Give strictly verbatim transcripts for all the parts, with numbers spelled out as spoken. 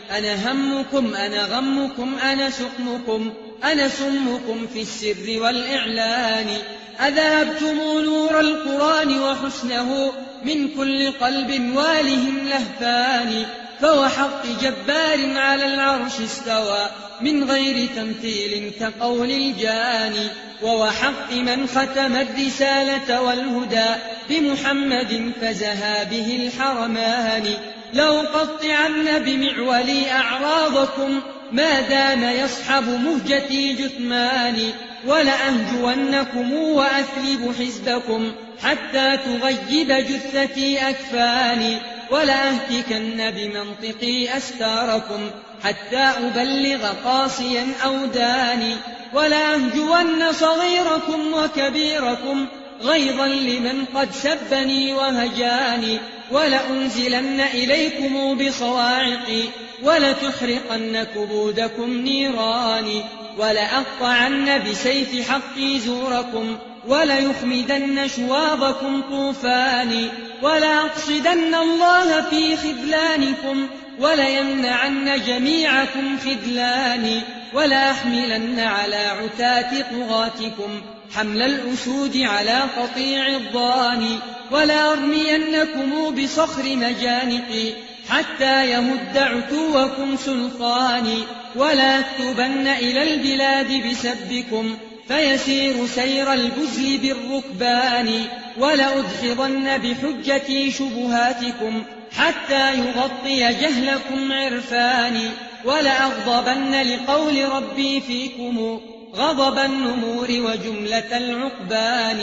أنا همكم أنا غمكم أنا سقمكم أنا سمكم في السر والإعلان. أذهبتم نور القرآن وحسنه من كل قلب واله لهفان. فوحق جبار على العرش استوى من غير تمثيل كقول الجاني. ووحق من ختم الرسالة والهدى بمحمد فزها به الحرمان. لأقطعن بمعولي أعراضكم ما دام يصحب مهجتي جثماني. ولأهجونكم وأثلب حزبكم حتى تغيب جثتي أكفاني. ولأهتكن بمنطقي أستاركم حتى أبلغ قاصيا أوداني. ولأهجون صغيركم وكبيركم غيظا لمن قد سبني وهجاني. ولأنزلن إليكم بصواعقي ولتحرقن كبودكم نيراني. ولأقطعن بسيف حقي زوركم وليخمدن شواظكم طوفاني. ولأقصدن الله في خذلانكم وليمنعن جميعكم خذلاني. ولأحملن على عتاة طغاتكم حمل الأسود على قطيع الضاني. ولأرمينكم بصخر مجانقي حتى يمد عتوكم سلطاني. ولأكتبن إلى البلاد بسبكم فيسير سير البزل بالركبان. ولأدحضن بحجتي شبهاتكم حتى يغطي جهلكم عرفاني. ولأغضبن لقول ربي فيكم غضب النمور وجملة العقبان.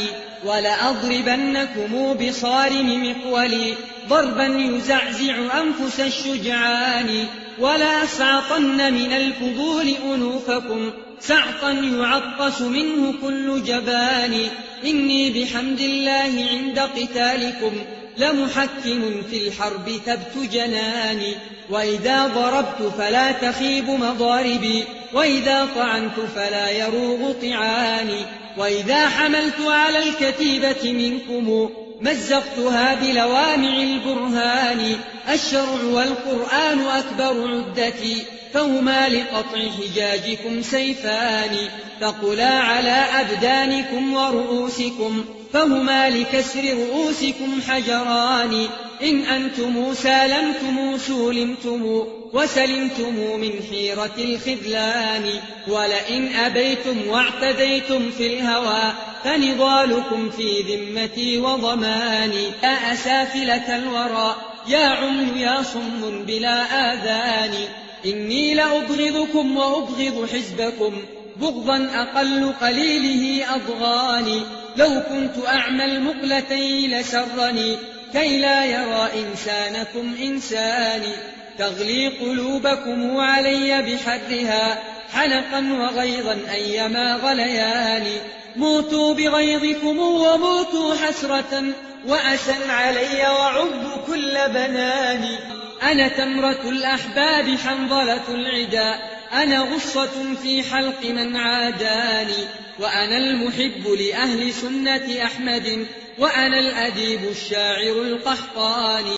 ولأضربنكم بصارم مقولي ضربا يزعزع أنفس الشجعان. ولأسعطن من الفضول أنوفكم سعطا يعطس منه كل جبان. إني بحمد الله عند قتالكم لمحكم في الحرب تبت جناني. وإذا ضربت فلا تخيب مضاربي وإذا طعنت فلا يروغ طعاني. وإذا حملت على الكتيبة منكم مزقتها بلوامع البرهان. الشرع والقرآن أكبر عدتي فهما لقطع حجاجكم سيفان. ثقلا على أبدانكم ورؤوسكم فهما لكسر رؤوسكم حجران. إن أنتم سالمتم سولمتم وسلمتم من حيرة الخذلان. ولئن أبيتم واعتديتم في الهوى فنضالكم في ذمتي وضماني. يا أسافلة الورى يا عمي يا صم بلا آذان. إني لأبغضكم وأبغض حزبكم بغضا أقل قليله أضغاني. لو كنت أعمى المقلتين لسرني كي لا يرى إنسانكم إنساني. تغلي قلوبكم علي بحرها حنقا وغيظا أيما غليان. موتوا بغيظكم وموتوا حسرة وأسا علي وعب كل بنان. أنا تمرة الأحباب حنظلة العدا أنا غصة في حلق من عاداني. وأنا المحب لأهل سنة أحمد وأنا الأديب الشاعر القحطاني.